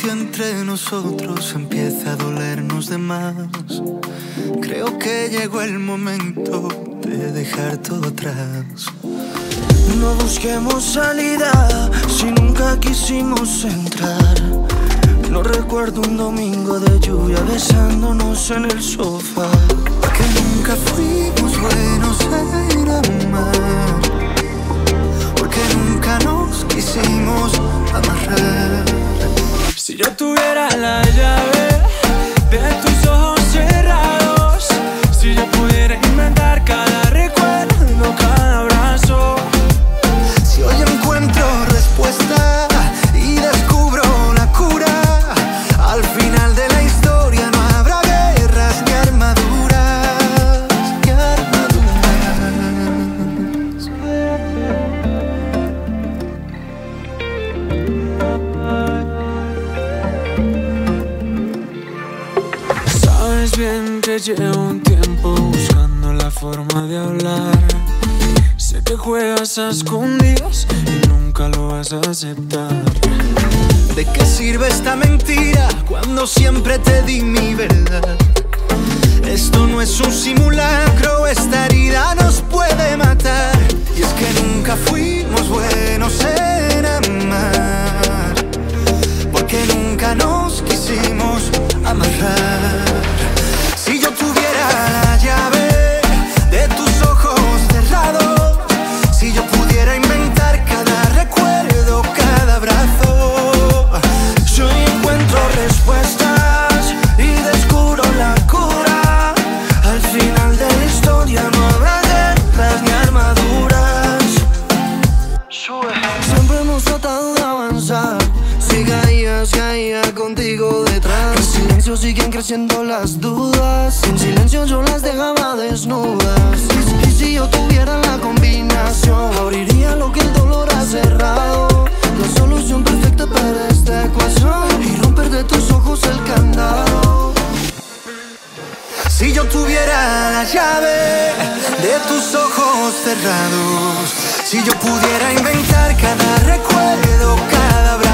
silencio entre nosotros empieza a dolernos de más. Creo que llegó el momento de dejar todo atrás. No busquemos salida si nunca quisimos entrar. No recuerdo un domingo de lluvia besándonos en el sofá. Porque nunca fuimos buenos en amar. Porque nunca nos quisimos amarrar. Si yo tuviera la llave de tus ojos cerrados, si yo pudiera inventar cada recuerdo, cada abrazo. Si hoy encuentro respuesta y descubro la cura, al final de la historia no habrá guerras ni armaduras, ni armaduras. Sabes bien que llevo un tiempo buscando la forma de hablar. Sé que juegas a escondidas y nunca lo vas a aceptar. ¿De qué sirve esta mentira cuando siempre te di mi verdad? Esto no es un simulacro, esta herida nos puede matar. Y es que nunca fuimos buenos en amar, porque nunca nos quisimos amarrar. Si yo tuviera la llave de tus ojos cerrados, si yo pudiera inventar cada recuerdo, cada abrazo, yo encuentro respuestas y descubro la cura. Al final de la historia no habrá guerras ni armaduras. Siempre hemos tratado de avanzar. Si caía contigo detrás. En silencio siguen creciendo las dudas. En silencio yo las dejaba desnudas. Y si yo tuviera la combinación, abriría lo que el dolor ha cerrado. La solución perfecta para esta ecuación y romper de tus ojos el candado. si yo tuviera la llave de tus ojos cerrados, si yo pudiera inventar cada recuerdo, cada abrazo,